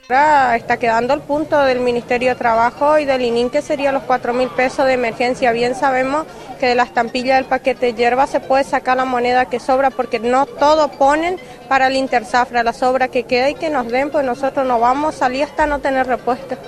Ahora está quedando el punto del Ministerio de Trabajo y del ININ, que serían los 4.000 pesos de emergencia. Bien sabemos que de la estampilla del paquete de hierba se puede sacar la moneda que sobra, porque no todo ponen para el Intersafra, la sobra que queda y que nos den, pues nosotros no vamos a salir hasta no tener respuesta.